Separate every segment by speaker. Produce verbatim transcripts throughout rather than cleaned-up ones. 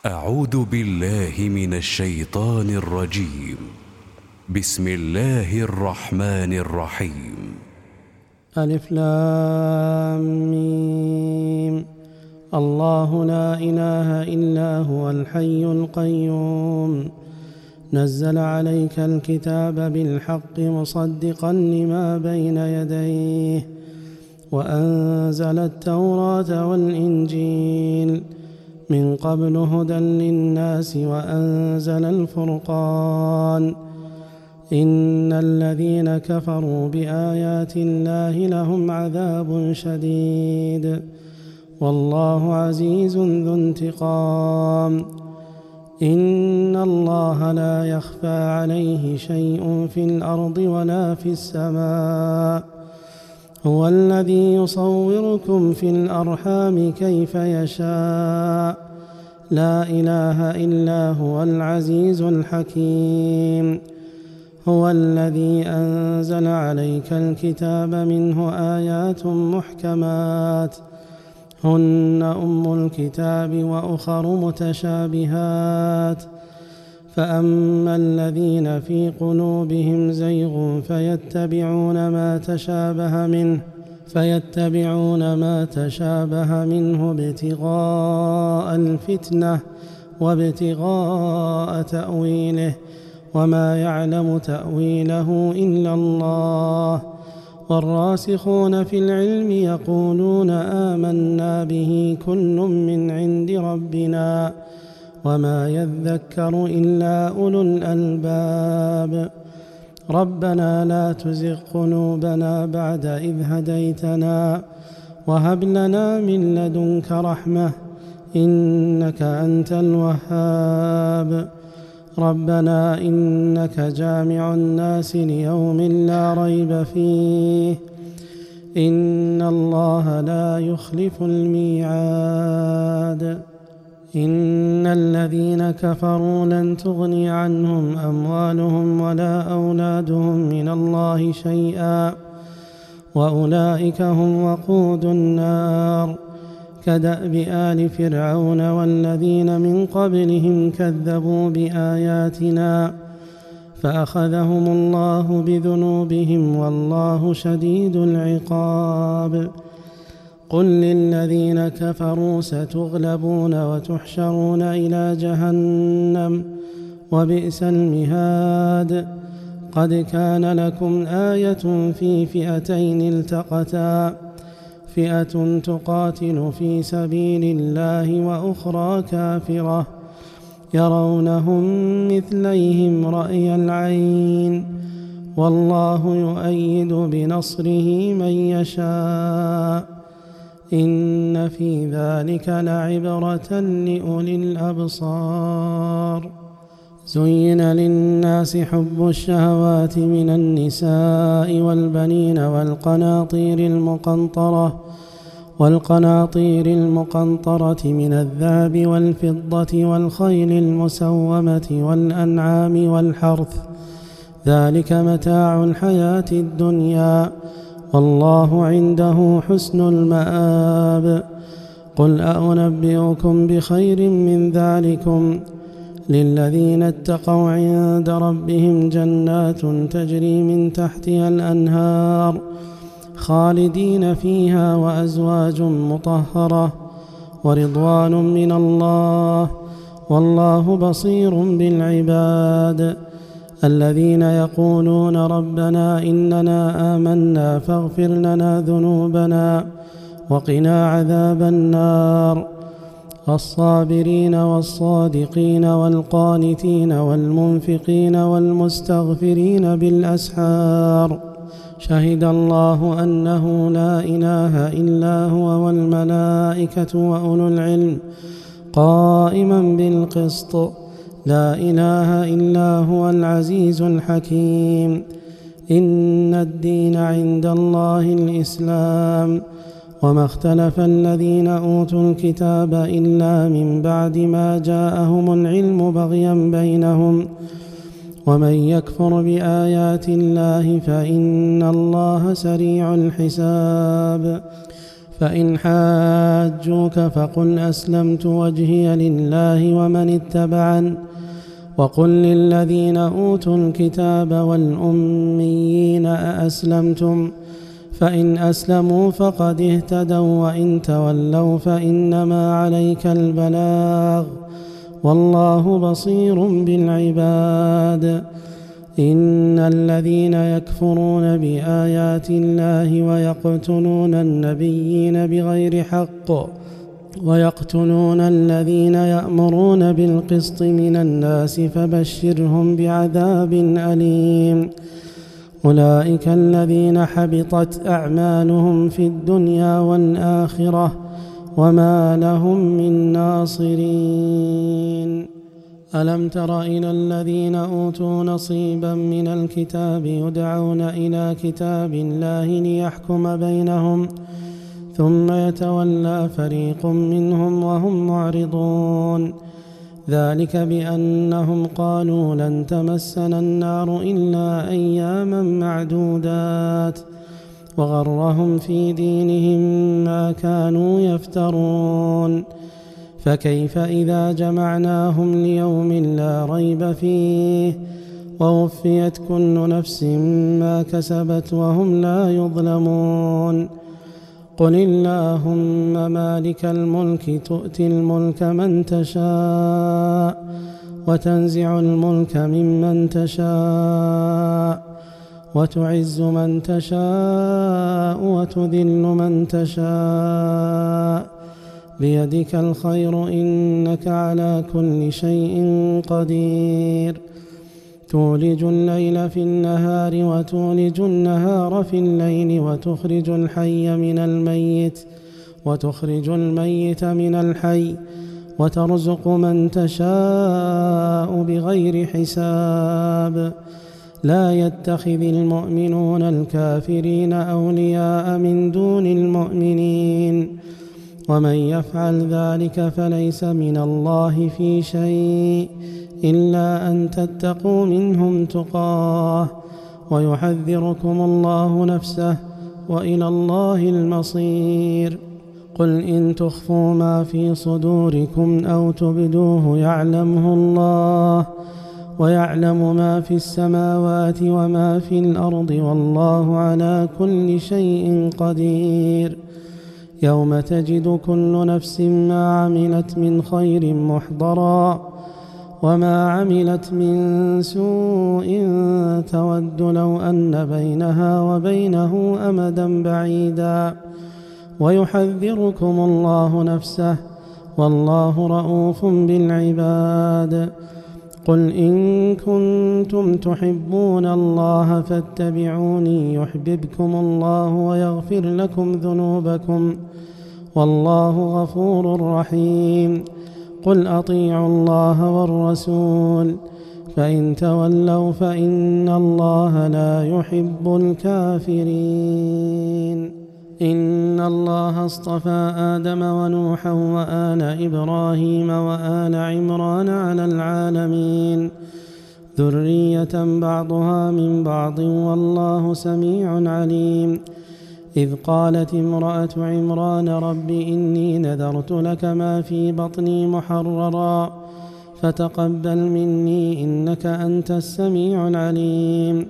Speaker 1: أعوذ بالله من الشيطان الرجيم. بسم الله الرحمن الرحيم.
Speaker 2: ألف لام ميم. الله لا إله إلا هو الحي القيوم، نزل عليك الكتاب بالحق مصدقا لما بين يديه، وأنزل التوراة والإنجيل من قبل هدى للناس، وأنزل الفرقان. إن الذين كفروا بآيات الله لهم عذاب شديد، والله عزيز ذو انتقام. إن الله لا يخفى عليه شيء في الأرض ولا في السماء، هو الذي يصوركم في الأرحام كيف يشاء، لا إله إلا هو العزيز الحكيم. هو الذي أنزل عليك الكتاب منه آيات محكمات هن أم الكتاب وأخر متشابهات، فأما الذين في قلوبهم زيغ فيتبعون ما تشابه منه فيتبعون ما تشابه منه ابتغاء الفتنة وابتغاء تأويله، وما يعلم تأويله إلا الله. والراسخون في العلم يقولون آمنا به كل من عند ربنا، وما يذكر إلا أولو الألباب. ربنا لا تزغ قلوبنا بعد إذ هديتنا، وهب لنا من لدنك رحمة إنك أنت الوهاب. ربنا إنك جامع الناس ليوم لا ريب فيه، إن الله لا يخلف الميعاد. إن الذين كفروا لن تغني عنهم أموالهم ولا أولادهم من الله شيئا، وأولئك هم وقود النار. كدأب آل فرعون والذين من قبلهم كذبوا بآياتنا فأخذهم الله بذنوبهم، والله شديد العقاب. قل للذين كفروا ستغلبون وتحشرون إلى جهنم وبئس المهاد. قد كان لكم آية في فئتين التقتا، فئة تقاتل في سبيل الله وأخرى كافرة، يرونهم مثليهم رأي العين، والله يؤيد بنصره من يشاء. إن في ذلك لعبرة لأولي الأبصار. زين للناس حب الشهوات من النساء والبنين والقناطير المقنطرة والقناطير المقنطرة من الذهب والفضة والخيل المسومة والأنعام والحرث، ذلك متاع الحياة الدنيا، والله عنده حسن المآب. قل أنبئكم بخير من ذلكم للذين اتقوا عند ربهم جنات تجري من تحتها الأنهار خالدين فيها، وأزواج مطهرة ورضوان من الله، والله بصير بالعباد. الذين يقولون ربنا إننا آمنا فاغفر لنا ذنوبنا وقنا عذاب النار. الصابرين والصادقين والقانتين والمنفقين والمستغفرين بالأسحار. شهد الله أنه لا إله إلا هو والملائكة وأولو العلم قائما بالقسط، لا إله إلا هو العزيز الحكيم. إن الدين عند الله الإسلام، وما اختلف الذين أوتوا الكتاب إلا من بعد ما جاءهم العلم بغيا بينهم، ومن يكفر بآيات الله فإن الله سريع الحساب. فإن حاجوك فقل أسلمت وجهي لله ومن اتبعن وقل للذين أوتوا الكتاب والأميين أأسلمتم فإن أسلموا فقد اهتدوا وإن تولوا فإنما عليك البلاغ والله بصير بالعباد. إن الذين يكفرون بآيات الله ويقتلون النبيين بغير حق ويقتلون الذين يأمرون بالقسط من الناس فبشرهم بعذاب أليم. أولئك الذين حبطت أعمالهم في الدنيا والآخرة وما لهم من ناصرين. ألم تر إلى الذين أوتوا نصيبا من الكتاب يدعون إلى كتاب الله ليحكم بينهم ثم يتولى فريق منهم وهم معرضون. ذلك بأنهم قالوا لن تمسنا النار إلا أياما معدودات وغرهم في دينهم ما كانوا يفترون. فكيف إذا جمعناهم ليوم لا ريب فيه ووفيت كل نفس ما كسبت وهم لا يظلمون. قل اللهم مالك الملك تؤتي الملك من تشاء وتنزع الملك ممن تشاء وتعز من تشاء وتذل من تشاء بيدك الخير إنك على كل شيء قدير. تولج الليل في النهار وتولج النهار في الليل وتخرج الحي من الميت وتخرج الميت من الحي وترزق من تشاء بغير حساب. لا يتخذ المؤمنون الكافرين أولياء من دون المؤمنين ومن يفعل ذلك فليس من الله في شيء إلا أن تتقوا منهم تقاه ويحذركم الله نفسه وإلى الله المصير. قل إن تخفوا ما في صدوركم أو تبدوه يعلمه الله ويعلم ما في السماوات وما في الأرض والله على كل شيء قدير. يوم تجد كل نفس ما عملت من خير محضرا وما عملت من سوء تود لو أن بينها وبينه أمدا بعيدا ويحذركم الله نفسه والله رؤوف بالعباد. قل إن كنتم تحبون الله فاتبعوني يحببكم الله ويغفر لكم ذنوبكم والله غفور رحيم. قل أطيعوا الله والرسول فإن تولوا فإن الله لا يحب الكافرين. إن الله اصطفى آدم ونوحا وآل إبراهيم وآل عمران على العالمين ذرية بعضها من بعض والله سميع عليم. إذ قالت امرأة عمران رب إني نذرت لك ما في بطني محررا فتقبل مني إنك أنت السميع العليم.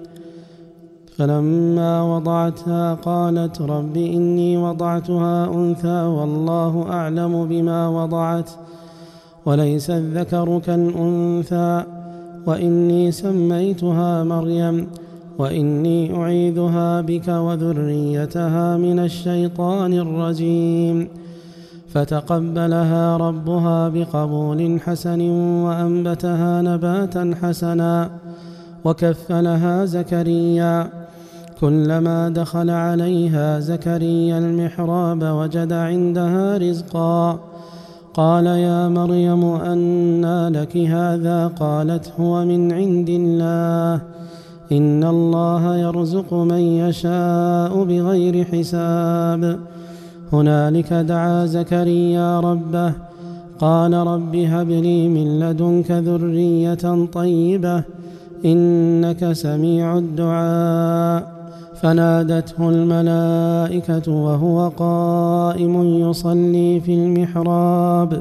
Speaker 2: فلما وضعتها قالت رب إني وضعتها أنثى والله أعلم بما وضعت وليس الذكر كالأنثى وإني سميتها مريم وإني أعيذها بك وذريتها من الشيطان الرجيم. فتقبلها ربها بقبول حسن وأنبتها نباتا حسنا وكفلها زكريا. كلما دخل عليها زكريا المحراب وجد عندها رزقا قال يا مريم أنى لك هذا قالت هو من عند الله إن الله يرزق من يشاء بغير حساب. هنالك دعا زكريا ربه قال رب هب لي من لدنك ذرية طيبة إنك سميع الدعاء. فنادته الملائكة وهو قائم يصلي في المحراب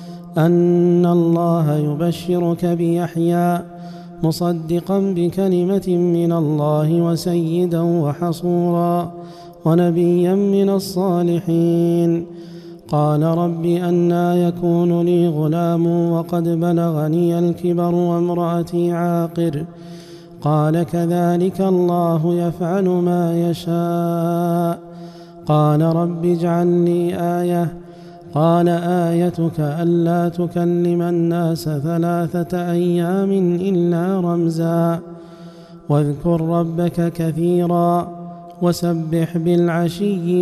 Speaker 2: أن الله يبشرك بيحيى مصدقا بكلمة من الله وسيدا وحصورا ونبيا من الصالحين. قال رب أنى يكون لي غلام وقد بلغني الكبر وامرأتي عاقر. قال كذلك الله يفعل ما يشاء. قال رب اجعل لي آية. قال آيتك ألا تكلم الناس ثلاثة أيام إلا رمزا واذكر ربك كثيرا وسبح بالعشي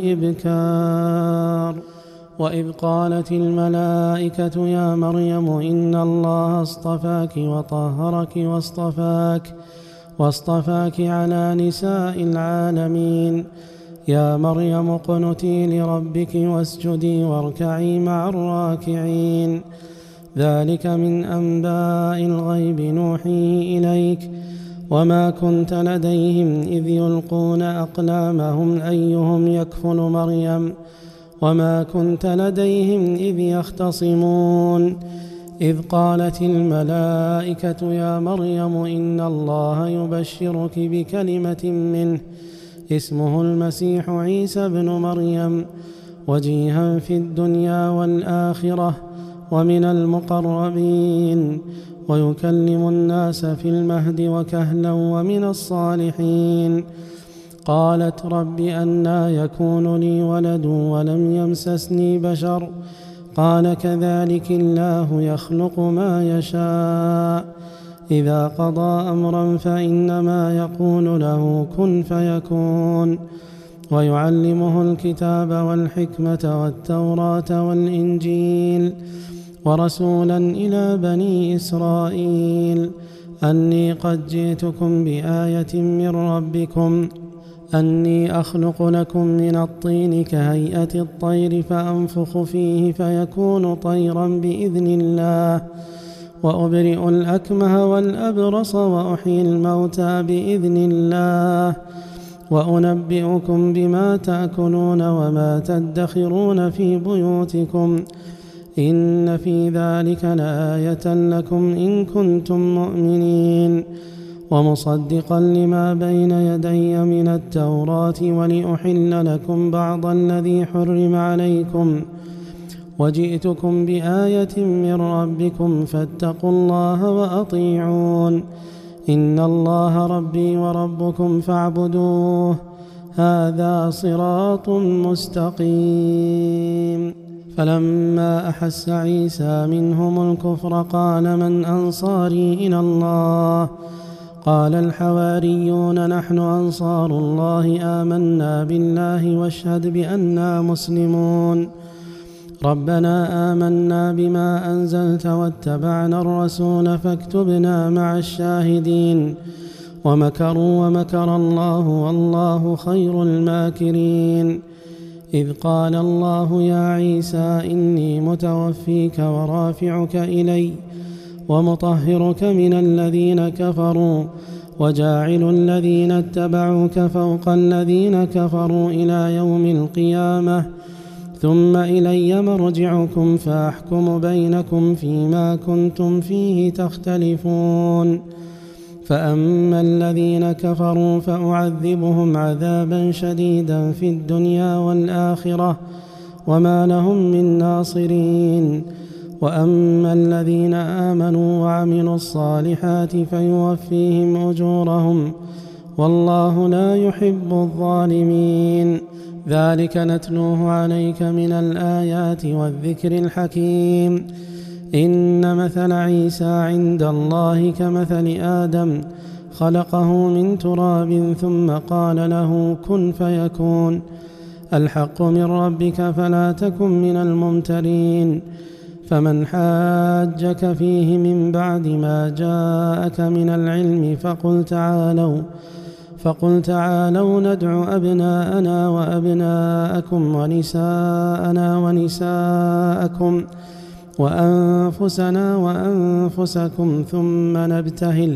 Speaker 2: والإبكار. وإذ قالت الملائكة يا مريم إن الله اصطفاك وطهرك واصطفاك واصطفاك على نساء العالمين. يا مريم اقنتي لربك واسجدي واركعي مع الراكعين. ذلك من أنباء الغيب نوحيه إليك وما كنت لديهم إذ يلقون أقلامهم أيهم يكفل مريم وما كنت لديهم إذ يختصمون. إذ قالت الملائكة يا مريم إن الله يبشرك بكلمة منه اسمه المسيح عيسى بن مريم وجيها في الدنيا والآخرة ومن المقربين ويكلم الناس في المهد وكهلا ومن الصالحين. قالت رب أنى يكون لي ولد ولم يمسسني بشر. قال كذلك الله يخلق ما يشاء إذا قضى أمرا فإنما يقول له كن فيكون. ويعلمه الكتاب والحكمة والتوراة والإنجيل ورسولا إلى بني إسرائيل أني قد جئتكم بآية من ربكم أني أخلق لكم من الطين كهيئة الطير فأنفخ فيه فيكون طيرا بإذن الله وأبرئ الأكمه والأبرص وأحيي الموتى بإذن الله وأنبئكم بما تأكلون وما تدخرون في بيوتكم إن في ذلك لآية لكم إن كنتم مؤمنين. ومصدقا لما بين يدي من التوراة ولأحل لكم بعض الذي حرم عليكم وجئتكم بآية من ربكم فاتقوا الله وأطيعون إن الله ربي وربكم فاعبدوه هذا صراط مستقيم. فلما أحس عيسى منهم الكفر قال من أنصاري إلى الله؟ قال الحواريون نحن أنصار الله آمنا بالله واشهد بأننا مسلمون. ربنا آمنا بما أنزلت واتبعنا الرسول فاكتبنا مع الشاهدين. ومكروا ومكر الله والله خير الماكرين. إذ قال الله يا عيسى إني متوفيك ورافعك إلي ومطهرك من الذين كفروا وجاعل الذين اتبعوك فوق الذين كفروا إلى يوم القيامة ثم إلي مرجعكم فأحكم بينكم فيما كنتم فيه تختلفون. فأما الذين كفروا فأعذبهم عذابا شديدا في الدنيا والآخرة وما لهم من ناصرين. وأما الذين آمنوا وعملوا الصالحات فيوفيهم أجورهم والله لا يحب الظالمين. ذلك نتلوه عليك من الآيات والذكر الحكيم. إن مثل عيسى عند الله كمثل آدم خلقه من تراب ثم قال له كن فيكون. الحق من ربك فلا تكن من الممترين. فمن حاجك فيه من بعد ما جاءك من العلم فقل تعالوا فقل تعالوا ندع أبناءنا وأبناءكم ونساءنا ونساءكم وأنفسنا وأنفسكم ثم نبتهل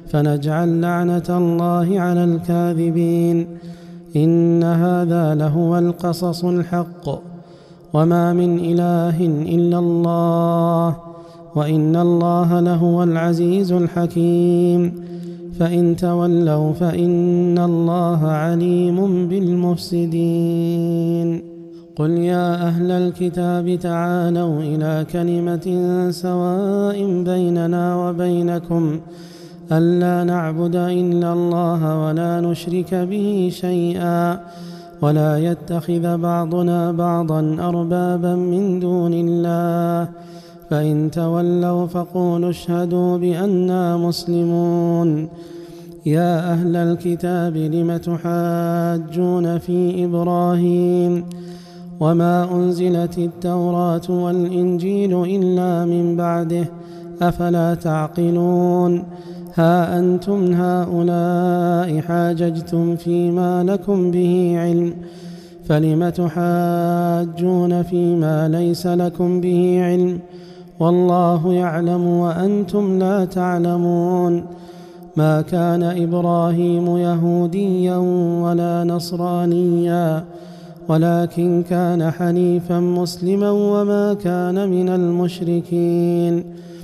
Speaker 2: فنجعل لعنة الله على الكاذبين. إن هذا لهو القصص الحق، وما من إله إلا الله، وإن الله لهو العزيز الحكيم. فإن تولوا فإن الله عليم بالمفسدين. قل يا أهل الكتاب تعالوا إلى كلمة سواء بيننا وبينكم ألا نعبد إلا الله ولا نشرك به شيئا ولا يتخذ بعضنا بعضا أربابا من دون الله. فإن تولوا فقولوا اشهدوا بأننا مسلمون. يا أهل الكتاب لم تحاجون في إبراهيم وما أنزلت التوراة والإنجيل إلا من بعده أفلا تعقلون. ها أنتم هؤلاء حاججتم فيما لكم به علم فلم تحاجون فيما ليس لكم به علم والله يعلم وأنتم لا تعلمون. ما كان إبراهيم يهوديا ولا نصرانيا ولكن كان حنيفا مسلما وما كان من المشركين.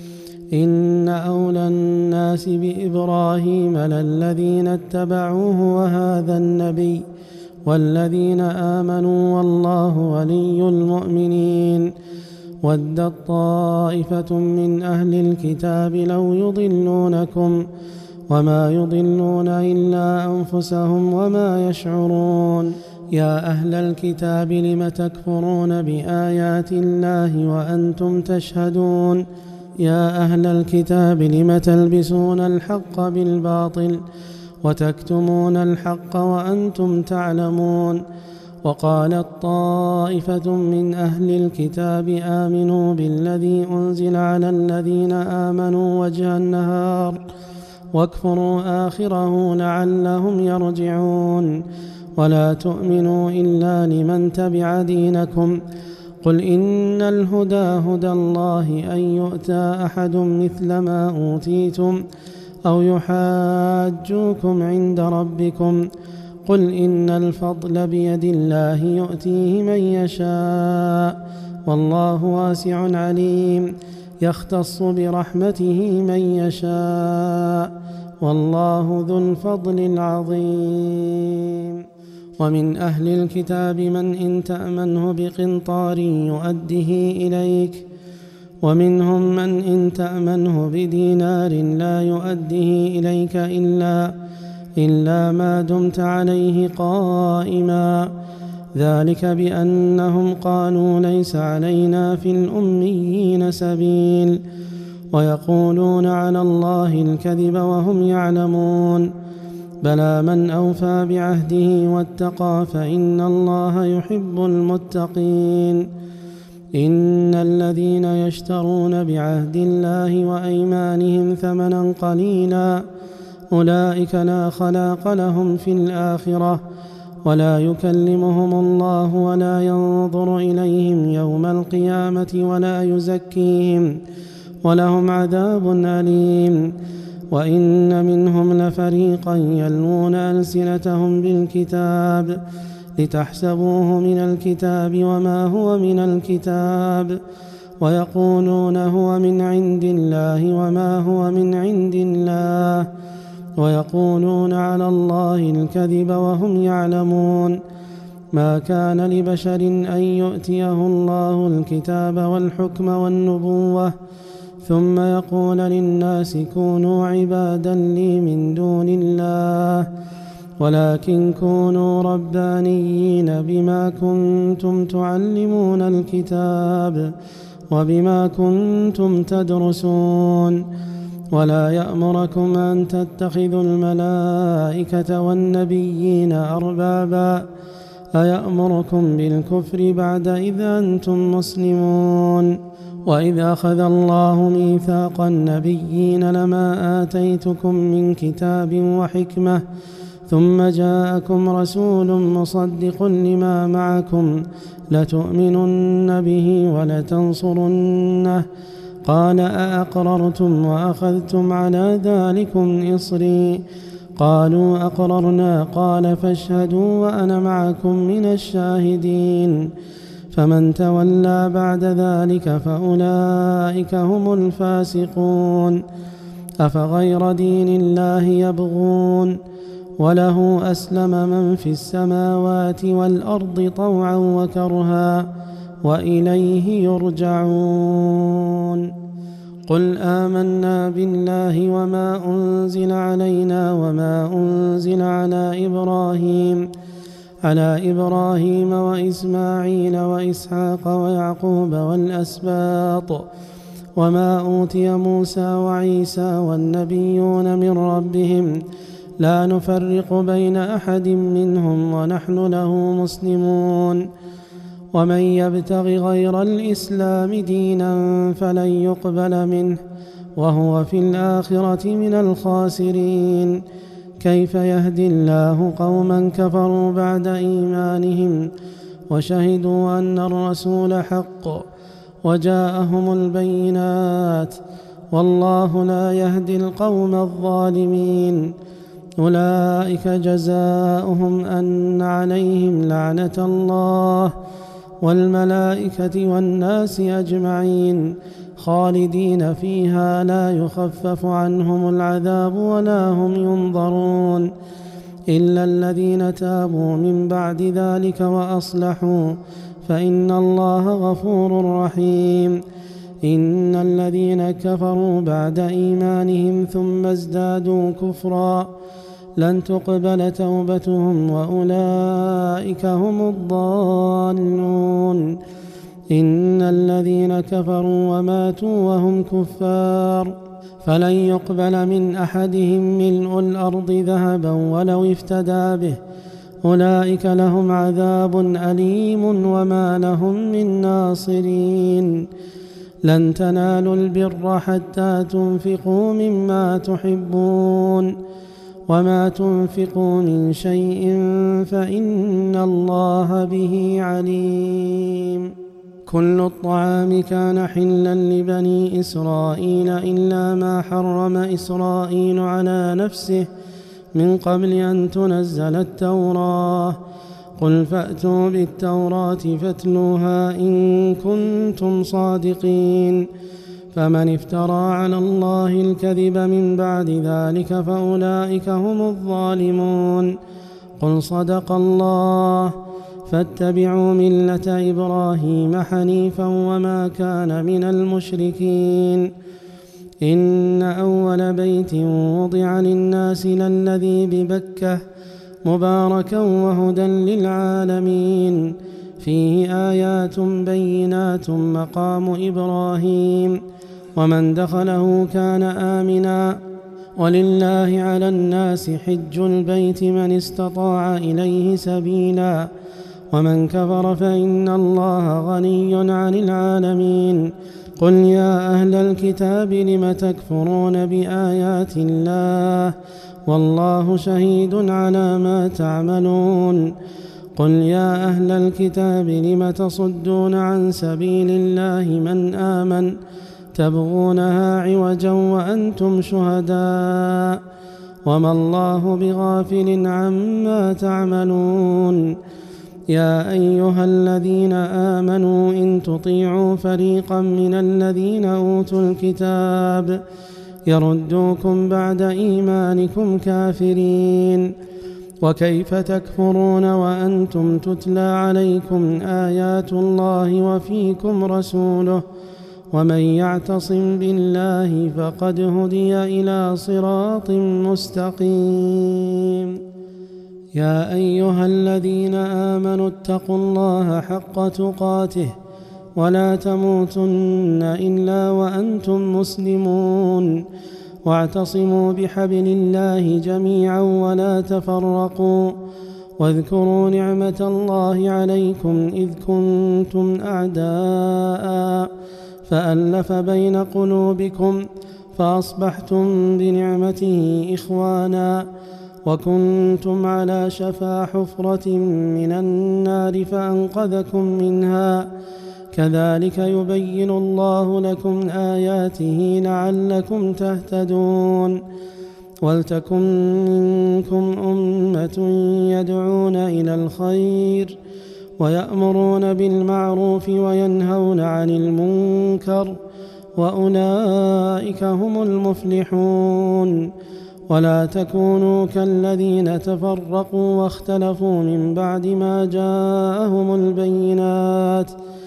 Speaker 2: إن أولى الناس بإبراهيم للذين اتبعوه وهذا النبي والذين آمنوا والله ولي المؤمنين. ودت طائفة من أهل الكتاب لو يضلونكم وما يضلون إلا أنفسهم وما يشعرون. يا أهل الكتاب لم تكفرون بآيات الله وأنتم تشهدون. يا أهل الكتاب لم تلبسون الحق بالباطل وتكتمون الحق وأنتم تعلمون. وقالت طائفة من أهل الكتاب آمنوا بالذي أنزل على الذين آمنوا وجه النهار واكفروا آخره لعلهم يرجعون. ولا تؤمنوا إلا لمن تبع دينكم. قل إن الهدى هدى الله أن يؤتى أحد مثل ما أوتيتم أو يحاجوكم عند ربكم. قل إن الفضل بيد الله يؤتيه من يشاء والله واسع عليم. يختص برحمته من يشاء والله ذو الفضل العظيم. ومن أهل الكتاب من إن تأمنه بقنطار يؤده إليك ومنهم من إن تأمنه بدينار لا يؤده إليك إلا إلا ما دمت عليه قائما. ذلك بأنهم قالوا ليس علينا في الأميين سبيل ويقولون على الله الكذب وهم يعلمون. بلى من أوفى بعهده واتقى فإن الله يحب المتقين. إن الذين يشترون بعهد الله وأيمانهم ثمنا قليلا أولئك لا خلاق لهم في الآخرة ولا يكلمهم الله ولا ينظر إليهم يوم القيامة ولا يزكيهم ولهم عذاب أليم. وإن منهم لفريقا يلوون ألسنتهم بالكتاب لتحسبوه من الكتاب وما هو من الكتاب ويقولون هو من عند الله وما هو من عند الله ويقولون على الله الكذب وهم يعلمون. ما كان لبشر أن يؤتيه الله الكتاب والحكم والنبوة ثم يقول للناس كونوا عبادا لي من دون الله ولكن كونوا ربانيين بما كنتم تعلمون الكتاب وبما كنتم تدرسون. ولا يأمركم أن تتخذوا الملائكة والنبيين أربابا أيأمركم بالكفر بعد إذا أنتم مسلمون. وإذ أخذ الله ميثاق النبيين لما آتيتكم من كتاب وحكمة ثم جاءكم رسول مصدق لما معكم لتؤمنن به ولتنصرنه قال أأقررتم وأخذتم على ذلكم إصري؟ قالوا أقررنا. قال فاشهدوا وأنا معكم من الشاهدين. فمن تولى بعد ذلك فأولئك هم الفاسقون. أفغير دين الله يبغون وله أسلم من في السماوات والأرض طوعا وكرها وإليه يرجعون. قل آمنا بالله وما أنزل علينا وما أنزل على إبراهيم على إبراهيم وإسماعيل وإسحاق ويعقوب والأسباط وما أوتي موسى وعيسى والنبيون من ربهم لا نفرق بين أحد منهم ونحن له مسلمون. ومن يبتغ غير الإسلام دينا فلن يقبل منه وهو في الآخرة من الخاسرين. كيف يهدي الله قوما كفروا بعد إيمانهم وشهدوا أن الرسول حق وجاءهم البينات والله لا يهدي القوم الظالمين. أولئك جزاؤهم أن عليهم لعنة الله والملائكة والناس أجمعين خالدين فيها لا يخفف عنهم العذاب ولا هم ينظرون إلا الذين تابوا من بعد ذلك وأصلحوا فإن الله غفور رحيم. إن الذين كفروا بعد إيمانهم ثم ازدادوا كفرا لن تقبل توبتهم وأولئك هم الضالون. إن الذين كفروا وماتوا وهم كفار فلن يقبل من أحدهم ملء الأرض ذهبا ولو افتدى به أولئك لهم عذاب أليم وما لهم من ناصرين. لن تنالوا البر حتى تنفقوا مما تحبون وما تنفقوا من شيء فإن الله به عليم. كل الطعام كان حلا لبني إسرائيل إلا ما حرم إسرائيل على نفسه من قبل أن تنزل التوراة. قل فأتوا بالتوراة فاتلوها إن كنتم صادقين. فمن افترى على الله الكذب من بعد ذلك فأولئك هم الظالمون. قل صدق الله فاتبعوا ملة إبراهيم حنيفا وما كان من المشركين. إن أول بيت وضع للناس للذي ببكة مباركا وهدى للعالمين فيه آيات بينات مقام إبراهيم ومن دخله كان آمنا ولله على الناس حج البيت من استطاع إليه سبيلا ومن كفر فإن الله غني عن العالمين. قل يا أهل الكتاب لم تكفرون بآيات الله والله شهيد على ما تعملون. قل يا أهل الكتاب لم تصدون عن سبيل الله من آمن تبغونها عوجا وأنتم شهداء وما الله بغافل عما تعملون. يا أيها الذين آمنوا إن تطيعوا فريقا من الذين أوتوا الكتاب يردوكم بعد إيمانكم كافرين. وكيف تكفرون وأنتم تتلى عليكم آيات الله وفيكم رسوله ومن يعتصم بالله فقد هدي إلى صراط مستقيم. يا أيها الذين آمنوا اتقوا الله حق تقاته ولا تموتن إلا وأنتم مسلمون واعتصموا بحبل الله جميعا ولا تفرقوا واذكروا نعمة الله عليكم إذ كنتم أعداء فألف بين قلوبكم فأصبحتم بنعمته إخوانا وكنتم على شفا حفرة من النار فأنقذكم منها كذلك يبين الله لكم آياته لعلكم تهتدون ولتكن منكم أمة يدعون إلى الخير ويأمرون بالمعروف وينهون عن المنكر وأولئك هم المفلحون ولا تكونوا كالذين تفرقوا واختلفوا من بعد ما جاءهم البينات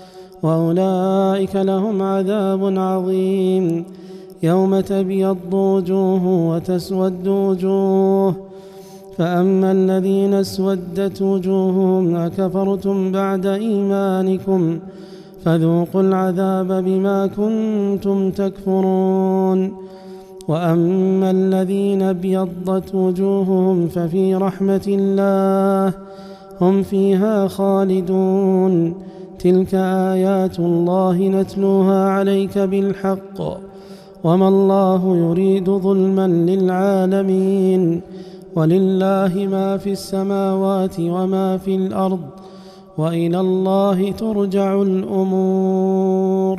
Speaker 2: وأولئك لهم عذاب عظيم يوم تبيض وجوه وتسود وجوه فأما الذين اسودت وجوههم أكفرتم بعد إيمانكم فذوقوا العذاب بما كنتم تكفرون وأما الذين ابيضت وجوههم ففي رحمة الله هم فيها خالدون تلك آيات الله نتلوها عليك بالحق وما الله يريد ظلما للعالمين ولله ما في السماوات وما في الأرض وإلى الله ترجع الأمور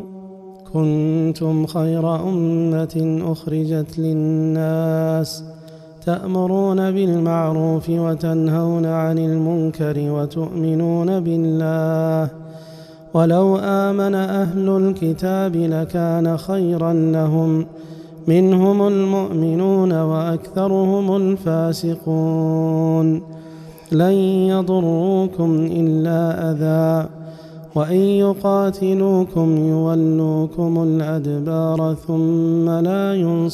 Speaker 2: كنتم خير أمة أخرجت للناس تأمرون بالمعروف وتنهون عن المنكر وتؤمنون بالله ولو آمن أهل الكتاب لكان خيرا لهم منهم المؤمنون وأكثرهم الفاسقون لن يضروكم إلا أذى وإن يقاتلوكم يولوكم الأدبار ثم لا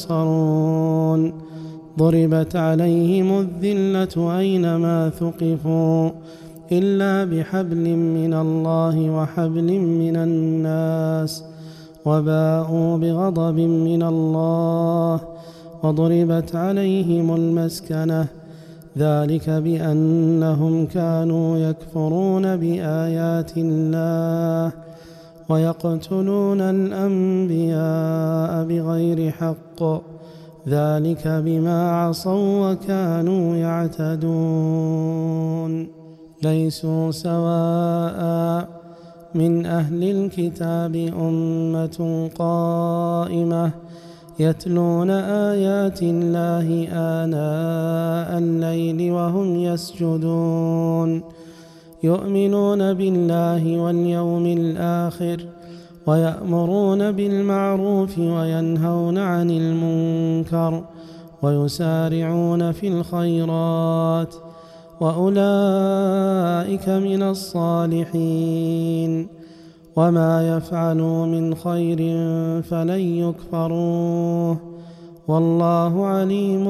Speaker 2: ينصرون ضربت عليهم الذلة أينما ثقفوا إلا بحبل من الله وحبل من الناس وباءوا بغضب من الله وضربت عليهم المسكنة ذلك بأنهم كانوا يكفرون بآيات الله ويقتلون الأنبياء بغير حق ذلك بما عصوا وكانوا يعتدون ليسوا سواء من أهل الكتاب أمة قائمة يتلون آيات الله آناء الليل وهم يسجدون يؤمنون بالله واليوم الآخر ويأمرون بالمعروف وينهون عن المنكر ويسارعون في الخيرات وأولئك من الصالحين وما يفعلوا من خير فلن يكفروه والله عليم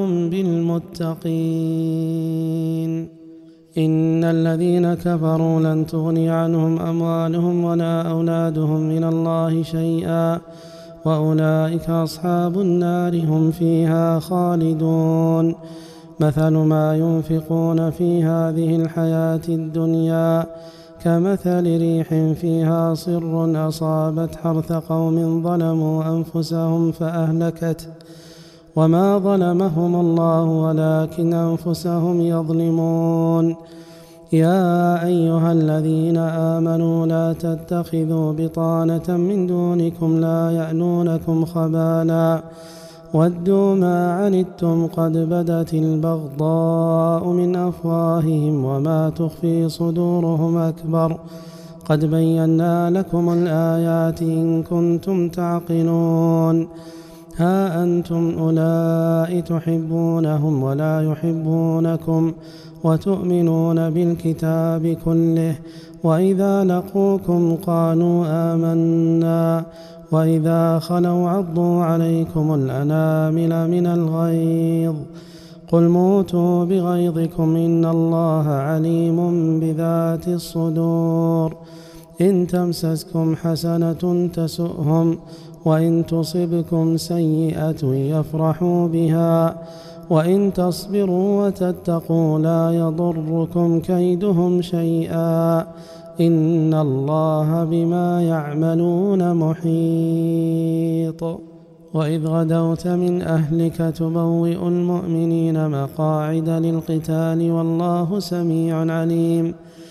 Speaker 2: بالمتقين إن الذين كفروا لن تغني عنهم أموالهم ولا أولادهم من الله شيئا وأولئك أصحاب النار هم فيها خالدون مثل ما ينفقون في هذه الحياة الدنيا كمثل ريح فيها صر أصابت حرث قوم ظلموا أنفسهم فأهلكته وما ظلمهم الله ولكن أنفسهم يظلمون يا أيها الذين آمنوا لا تتخذوا بطانة من دونكم لا يألونكم خبالا ودوا ما عنتم قد بدت البغضاء من أفواههم وما تخفي صدورهم أكبر قد بينا لكم الآيات إن كنتم تعقلون ها أنتم أولئك تحبونهم ولا يحبونكم وتؤمنون بالكتاب كله وإذا لقوكم قالوا آمنا وإذا خلوا عضوا عليكم الأنامل من الغيظ قل موتوا بغيظكم إن الله عليم بذات الصدور إن تمسسكم حسنة تسؤهم وإن تصبكم سيئة يفرحوا بها وإن تصبروا وتتقوا لا يضركم كيدهم شيئا إن الله بما يعملون محيط وإذ غدوت من أهلك تبوئ المؤمنين مقاعد للقتال والله سميع عليم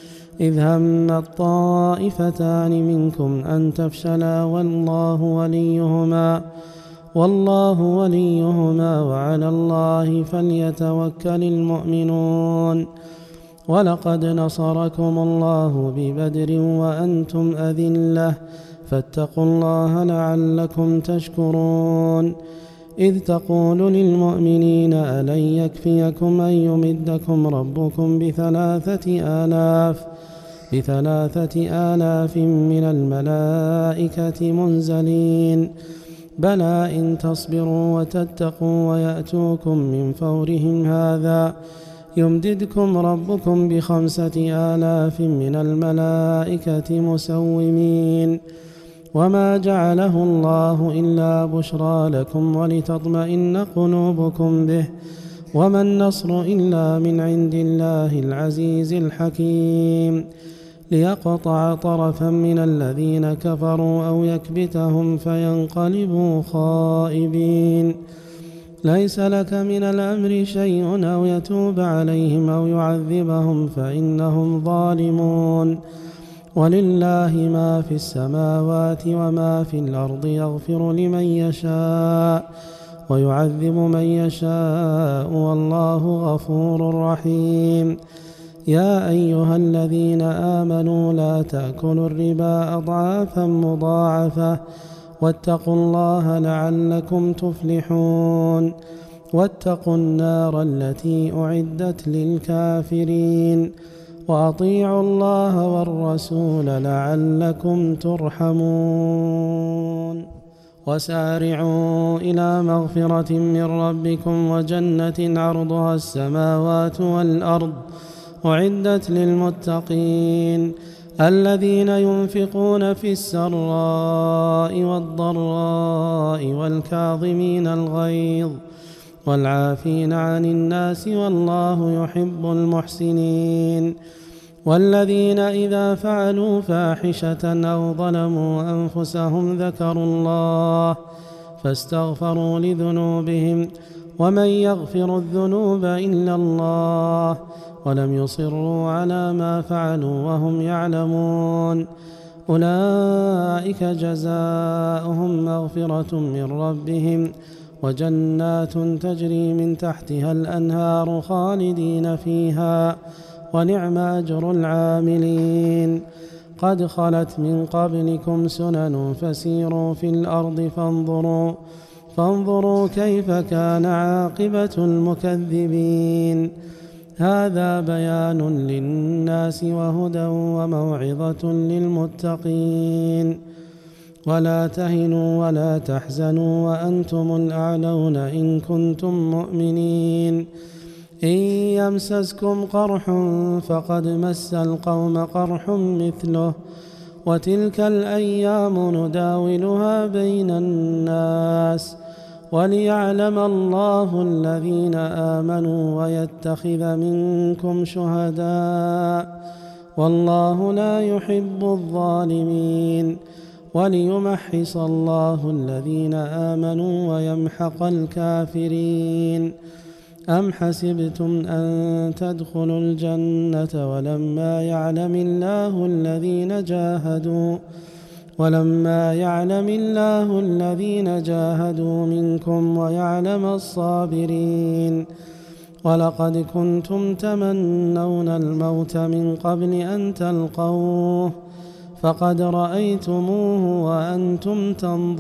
Speaker 2: إذ همت طائفتان منكم أن تفشلا والله وليهما والله وليهما وعلى الله فليتوكل المؤمنون. ولقد نصركم الله ببدر وأنتم أذلة فاتقوا الله لعلكم تشكرون. إذ تقول للمؤمنين ألن يكفيكم أن يمدكم ربكم بثلاثة آلاف بثلاثة آلاف من الملائكة منزلين بلى إن تصبروا وتتقوا ويأتوكم من فورهم هذا يمددكم ربكم بخمسة آلاف من الملائكة مسومين. وما جعله الله إلا بشرى لكم ولتطمئن قلوبكم به وما النصر إلا من عند الله العزيز الحكيم ليقطع طرفا من الذين كفروا أو يكبتهم فينقلبوا خائبين. ليس لك من الأمر شيء أو يتوب عليهم أو يعذبهم فإنهم ظالمون. ولله ما في السماوات وما في الأرض يغفر لمن يشاء ويعذب من يشاء والله غفور رحيم. يا أيها الذين آمنوا لا تأكلوا الربا أضعافا مضاعفة واتقوا الله لعلكم تفلحون. واتقوا النار التي أعدت للكافرين وأطيعوا الله والرسول لعلكم ترحمون. وسارعوا إلى مغفرة من ربكم وجنة عرضها السماوات والأرض أعدت للمتقين الذين ينفقون في السراء والضراء والكاظمين الغيظ والعافين عن الناس والله يحب المحسنين. والذين إذا فعلوا فاحشة أو ظلموا أنفسهم ذكروا الله فاستغفروا لذنوبهم ومن يغفر الذنوب إلا الله ولم يصروا على ما فعلوا وهم يعلمون أولئك جزاؤهم مغفرة من ربهم وجنات تجري من تحتها الأنهار خالدين فيها ونعم أجر العاملين. قد خلت من قبلكم سنن فسيروا في الأرض فانظروا فانظروا كيف كان عاقبة المكذبين. هذا بيان للناس وهدى وموعظة للمتقين. ولا تهنوا ولا تحزنوا وأنتم الأعلون إن كنتم مؤمنين. إن يمسسكم قرح فقد مس القوم قرح مثله وتلك الأيام نداولها بين الناس وليعلم الله الذين آمنوا ويتخذ منكم شهداء والله لا يحب الظالمين وليمحص الله الذين آمنوا ويمحق الكافرين. أم حسبتم أن تدخلوا الجنة ولما يعلم الله الذين جاهدوا ولما يعلم الله الذين جاهدوا منكم ويعلم الصابرين. ولقد كنتم تمنون الموت من قبل أن تلقوه فقد رأيتموه وأنتم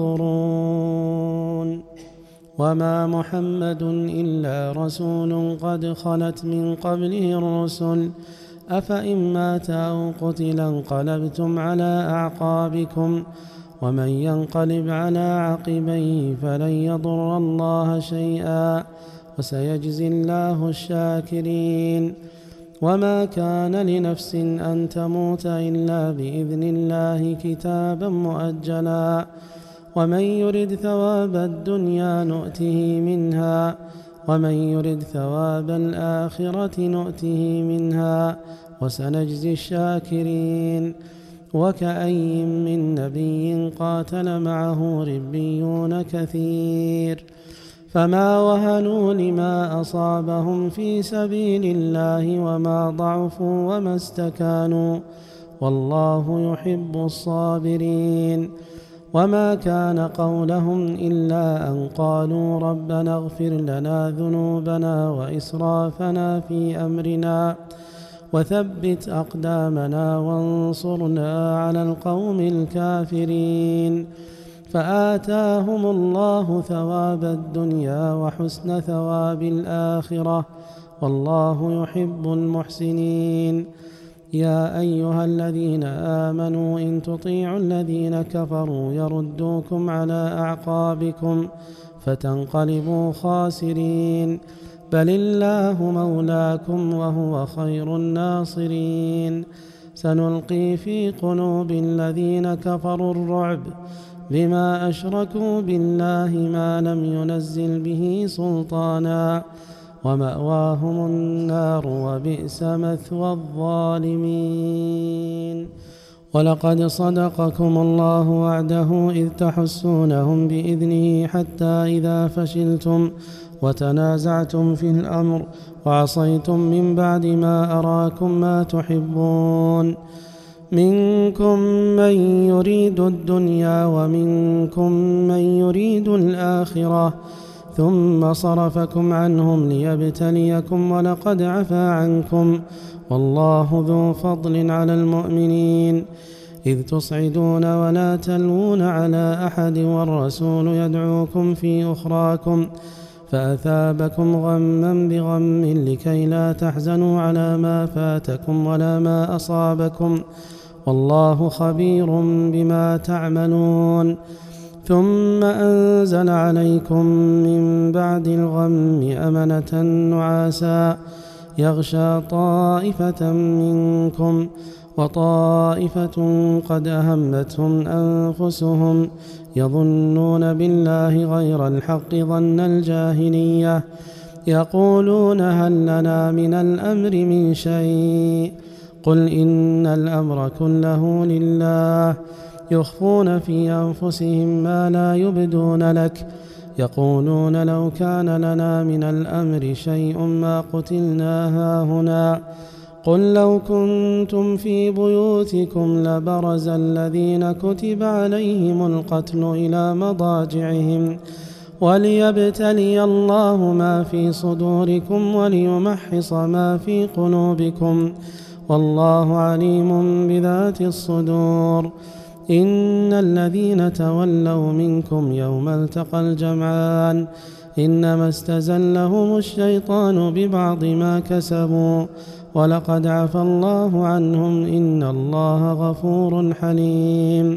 Speaker 2: تنظرون. وما محمد إلا رسول قد خلت من قبله الرسل أفإن مات أو قتل انقلبتم على أعقابكم ومن ينقلب على عقبيه فلن يضر الله شيئا وسيجزي الله الشاكرين. وما كان لنفس أن تموت إلا بإذن الله كتابا مؤجلا ومن يرد ثواب الدنيا نؤته منها ومن يرد ثواب الآخرة نؤته منها وسنجزي الشاكرين. وكأي من نبي قاتل معه ربيون كثير فما وهنوا لما أصابهم في سبيل الله وما ضعفوا وما استكانوا والله يحب الصابرين. وما كان قولهم إلا أن قالوا ربنا اغفر لنا ذنوبنا وإسرافنا في أمرنا وثبت أقدامنا وانصرنا على القوم الكافرين. فآتاهم الله ثواب الدنيا وحسن ثواب الآخرة والله يحب المحسنين. يا أيها الذين آمنوا إن تطيعوا الذين كفروا يردوكم على أعقابكم فتنقلبوا خاسرين. بل الله مولاكم وهو خير الناصرين. سنلقي في قلوب الذين كفروا الرعب بما أشركوا بالله ما لم ينزل به سلطانا ومأواهم النار وبئس مثوى الظالمين. ولقد صدقكم الله وعده إذ تحسونهم بإذنه حتى إذا فشلتم وتنازعتم في الأمر وعصيتم من بعد ما أراكم ما تحبون منكم من يريد الدنيا ومنكم من يريد الآخرة ثم صرفكم عنهم ليبتليكم ولقد عفا عنكم والله ذو فضل على المؤمنين. إذ تصعدون ولا تلوون على أحد والرسول يدعوكم في أخراكم فأثابكم غما بغم لكي لا تحزنوا على ما فاتكم ولا ما أصابكم والله خبير بما تعملون. ثم أنزل عليكم من بعد الغم أمنة نعاسا يغشى طائفة منكم وطائفة قد أهمتهم أنفسهم يظنون بالله غير الحق ظن الجاهلية يقولون هل لنا من الأمر من شيء قل إن الأمر كله لله يخفون في أنفسهم ما لا يبدون لك يقولون لو كان لنا من الأمر شيء ما قتلنا هاهنا قل لو كنتم في بيوتكم لبرز الذين كتب عليهم القتل إلى مضاجعهم وليبتلي الله ما في صدوركم وليمحص ما في قلوبكم والله عليم بذات الصدور. إن الذين تولوا منكم يوم التقى الجمعان إنما استزلهم الشيطان ببعض ما كسبوا ولقد عفى الله عنهم إن الله غفور حليم.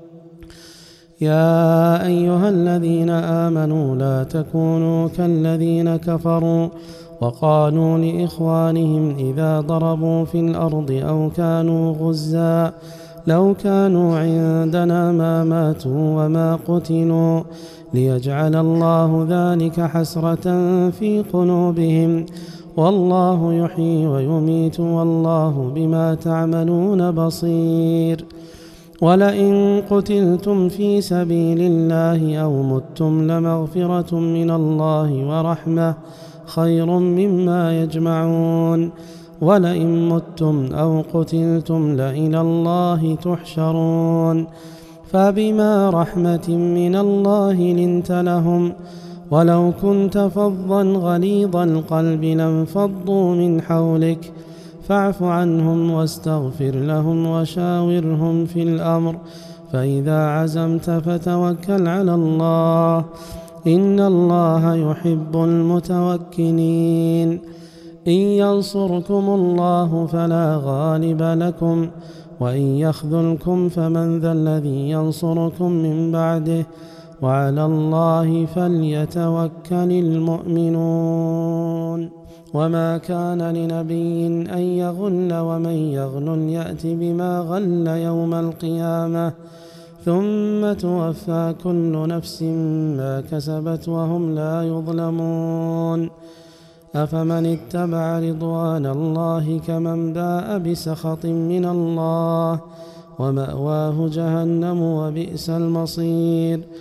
Speaker 2: يا أيها الذين آمنوا لا تكونوا كالذين كفروا وقالوا لإخوانهم إذا ضربوا في الأرض أو كانوا غزا لو كانوا عندنا ما ماتوا وما قتلوا ليجعل الله ذلك حسرة في قلوبهم والله يحيي ويميت والله بما تعملون بصير. ولئن قتلتم في سبيل الله أو متم لمغفرة من الله ورحمة خير مما يجمعون. ولئن متم أو قتلتم لإلى الله تحشرون. فبما رحمة من الله لنت لهم ولو كنت فظا غليظ القلب لانفضوا من حولك فاعف عنهم واستغفر لهم وشاورهم في الأمر فإذا عزمت فتوكل على الله إن الله يحب المتوكلين. إن ينصركم الله فلا غالب لكم وإن يخذلكم فمن ذا الذي ينصركم من بعده وعلى الله فليتوكل المؤمنون. وما كان لنبي أن يغل ومن يغل يأت بما غل يوم القيامة ثم توفى كل نفس ما كسبت وهم لا يظلمون. أفمن اتبع رضوان الله كمن باء بسخط من الله ومأواه جهنم وبئس المصير.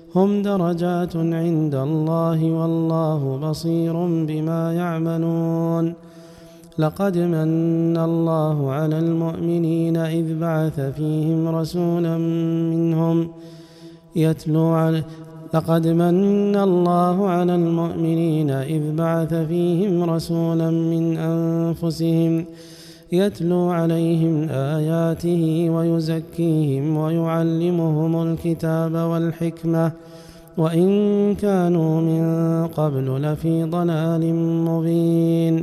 Speaker 2: هم درجات عند الله والله بصير بما يعملون. لقد من الله على المؤمنين إذ بعث فيهم رسولا منهم يتلو عليه لقد من الله على المؤمنين إذ بعث فيهم رسولا من أنفسهم يتلو عليهم آياته ويزكيهم ويعلمهم الكتاب والحكمة وإن كانوا من قبل لفي ضلال مبين.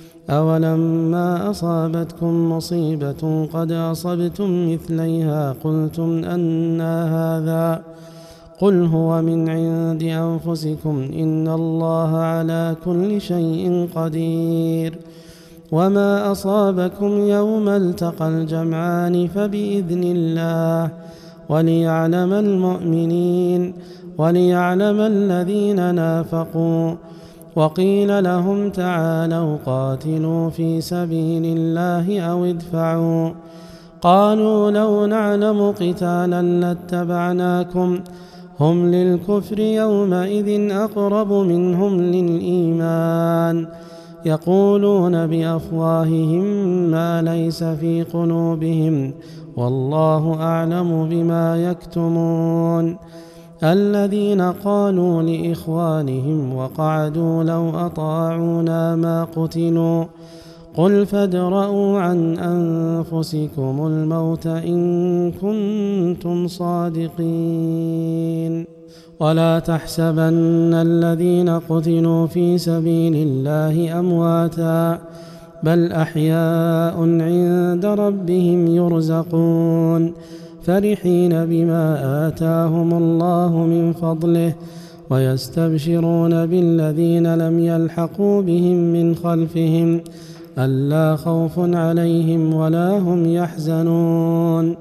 Speaker 2: أولما أصابتكم مصيبة قد أصبتم مثليها قلتم أنى هذا قل هو من عند أنفسكم إن الله على كل شيء قدير. وما أصابكم يوم التقى الجمعان فبإذن الله وليعلم المؤمنين وليعلم الذين نافقوا. وقيل لهم تعالوا قاتلوا في سبيل الله أو ادفعوا قالوا لو نعلم قتالا لاتبعناكم هم للكفر يومئذ أقرب منهم للإيمان يقولون بأفواههم ما ليس في قلوبهم والله أعلم بما يكتمون. الذين قالوا لإخوانهم وقعدوا لو أطاعونا ما قتلوا قل فادرءوا عن أنفسكم الموت إن كنتم صادقين. ولا تحسبن الذين قتلوا في سبيل الله أمواتا بل أحياء عند ربهم يرزقون فرحين بما آتاهم الله من فضله ويستبشرون بالذين لم يلحقوا بهم من خلفهم ألا خوف عليهم ولا هم يحزنون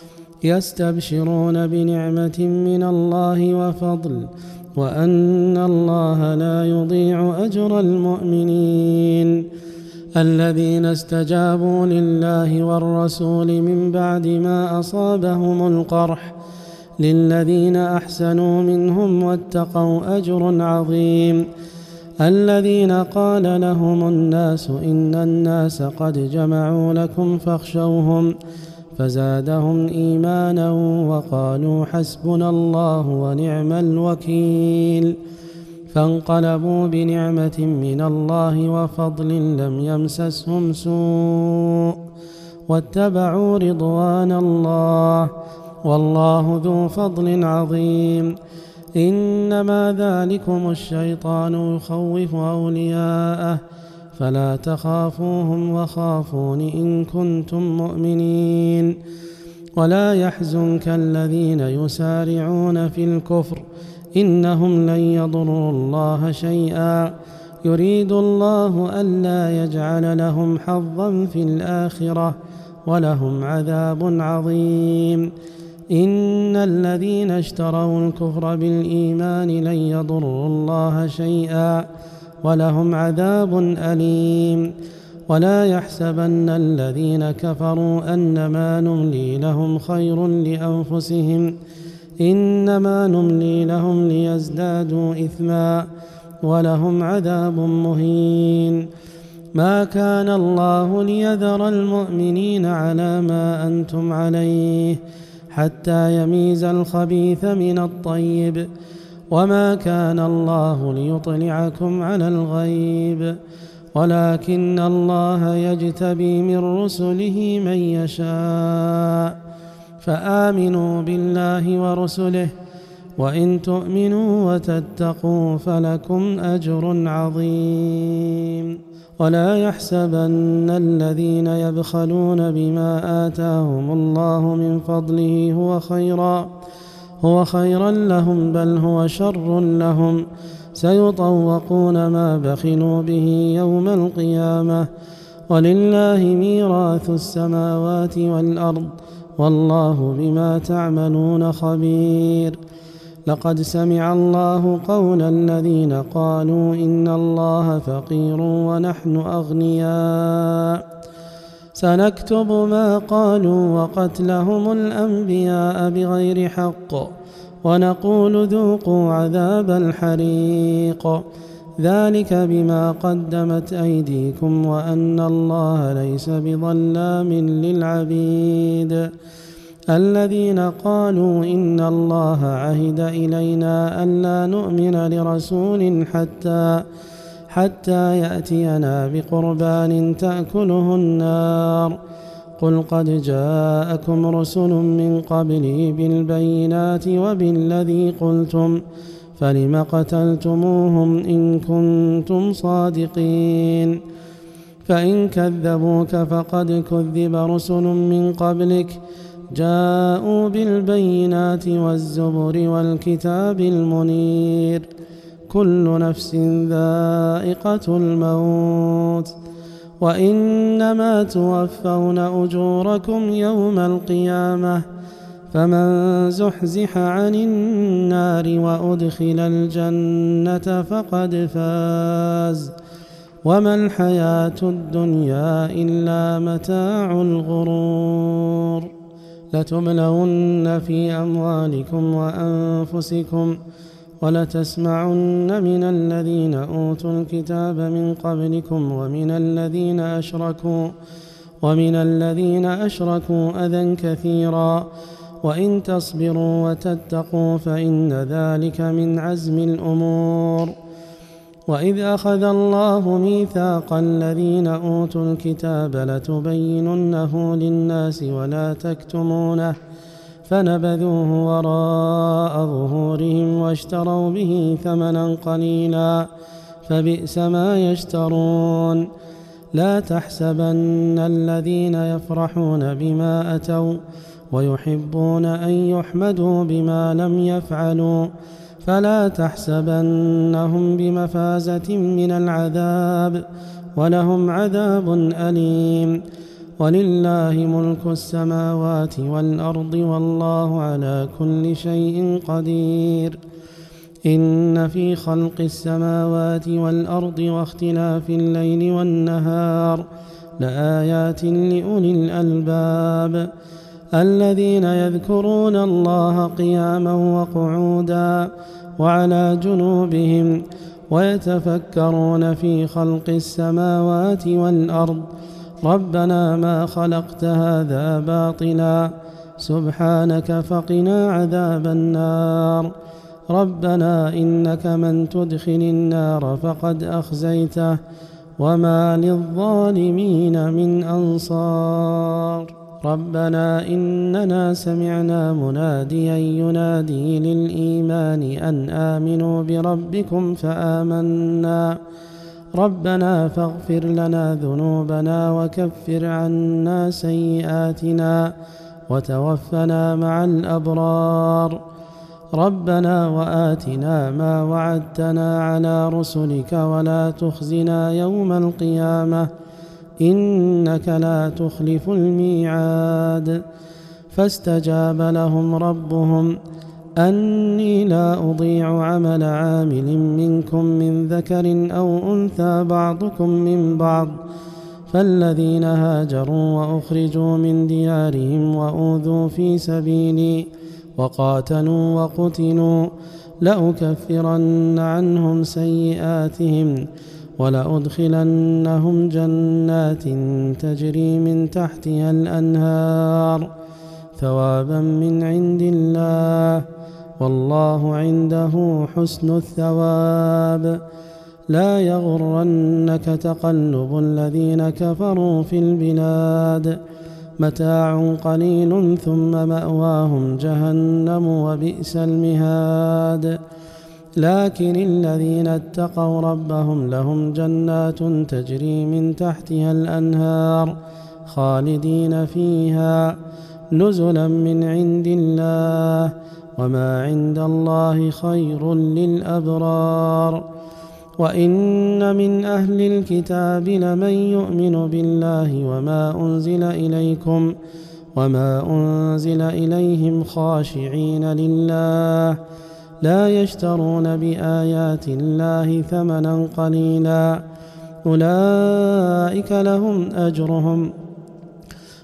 Speaker 2: يستبشرون بنعمة من الله وفضل وأن الله لا يضيع أجر المؤمنين. الذين استجابوا لله والرسول من بعد ما أصابهم القرح للذين أحسنوا منهم واتقوا أجر عظيم. الذين قال لهم الناس إن الناس قد جمعوا لكم فاخشوهم فزادهم إيمانا وقالوا حسبنا الله ونعم الوكيل. فانقلبوا بنعمة من الله وفضل لم يمسسهم سوء واتبعوا رضوان الله والله ذو فضل عظيم. إنما ذلكم الشيطان يخوف أولياءه فلا تخافوهم وخافون إن كنتم مؤمنين. ولا يحزنك الذين يسارعون في الكفر إنهم لن يضروا الله شيئا يريد الله ألا يجعل لهم حظا في الآخرة ولهم عذاب عظيم. إن الذين اشتروا الكفر بالإيمان لن يضروا الله شيئا ولهم عذاب أليم. ولا يحسبن الذين كفروا أنما نملي لهم خير لأنفسهم إنما نملي لهم ليزدادوا إثما ولهم عذاب مهين. ما كان الله ليذر المؤمنين على ما أنتم عليه حتى يميز الخبيث من الطيب وما كان الله ليطلعكم على الغيب ولكن الله يجتبي من رسله من يشاء فآمنوا بالله ورسله وإن تؤمنوا وتتقوا فلكم أجر عظيم. ولا يحسبن الذين يبخلون بما آتاهم الله من فضله هو خيرا هو خيرا لهم بل هو شر لهم سيطوقون ما بخلوا به يوم القيامة ولله ميراث السماوات والأرض والله بما تعملون خبير. لقد سمع الله قول الذين قالوا إن الله فقير ونحن أغنياء سنكتب ما قالوا وقتلهم الأنبياء بغير حق ونقول ذوقوا عذاب الحريق ذلك بما قدمت أيديكم وأن الله ليس بظلام للعبيد الذين قالوا إن الله عهد إلينا ألا نؤمن لرسول حتى حتى يأتينا بقربان تأكله النار قل قد جاءكم رسل من قبلي بالبينات وبالذي قلتم فلم قتلتموهم إن كنتم صادقين فإن كذبوك فقد كذب رسل من قبلك جاءوا بالبينات والزبر والكتاب المنير كل نفس ذائقة الموت وإنما توفون أجوركم يوم القيامة فمن زحزح عن النار وأدخل الجنة فقد فاز وما الحياة الدنيا إلا متاع الغرور لتبلون في أموالكم وأنفسكم ولتسمعن من الذين أوتوا الكتاب من قبلكم ومن الذين أشركوا ومن الذين أشركوا أذى كثيرا وإن تصبروا وتتقوا فإن ذلك من عزم الأمور وإذ أخذ الله ميثاق الذين أوتوا الكتاب لتبيننه للناس ولا تكتمونه فنبذوه وراء ظهورهم واشتروا به ثمنا قليلا فبئس ما يشترون لا تحسبن الذين يفرحون بما أتوا ويحبون أن يحمدوا بما لم يفعلوا فلا تحسبنهم بمفازة من العذاب ولهم عذاب أليم ولله ملك السماوات والأرض والله على كل شيء قدير إن في خلق السماوات والأرض واختلاف الليل والنهار لآيات لأولي الألباب الذين يذكرون الله قياما وقعودا وعلى جنوبهم ويتفكرون في خلق السماوات والأرض ربنا ما خلقت هذا باطلا سبحانك فقنا عذاب النار ربنا إنك من تدخل النار فقد أخزيته وما للظالمين من أنصار ربنا إننا سمعنا مناديا ينادي للإيمان أن آمنوا بربكم فآمنا ربنا فاغفر لنا ذنوبنا وكفر عنا سيئاتنا وتوفنا مع الأبرار ربنا وآتنا ما وعدتنا على رسلك ولا تخزنا يوم القيامة إنك لا تخلف الميعاد فاستجاب لهم ربهم أني لا أضيع عمل عامل منكم من ذكر أو أنثى بعضكم من بعض فالذين هاجروا وأخرجوا من ديارهم وأوذوا في سبيلي وقاتلوا وقتلوا لأكفرن عنهم سيئاتهم ولأدخلنهم جنات تجري من تحتها الأنهار ثوابا من عند الله والله عنده حسن الثواب لا يغرنك تقلب الذين كفروا في البلاد متاع قليل ثم مأواهم جهنم وبئس المهاد لكن الذين اتقوا ربهم لهم جنات تجري من تحتها الأنهار خالدين فيها نزلا من عند الله وما عند الله خير للأبرار وإن من أهل الكتاب لمن يؤمن بالله وما أنزل إليكم وما أنزل إليهم خاشعين لله لا يشترون بآيات الله ثمنا قليلا أولئك لهم أجرهم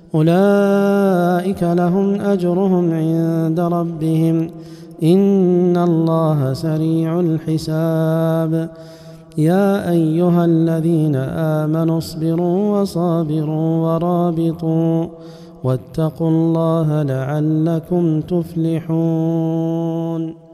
Speaker 2: أولئك لهم أجرهم عند ربهم إن الله سريع الحساب. يا أيها الذين آمنوا اصبروا وصابروا ورابطوا واتقوا الله لعلكم تفلحون.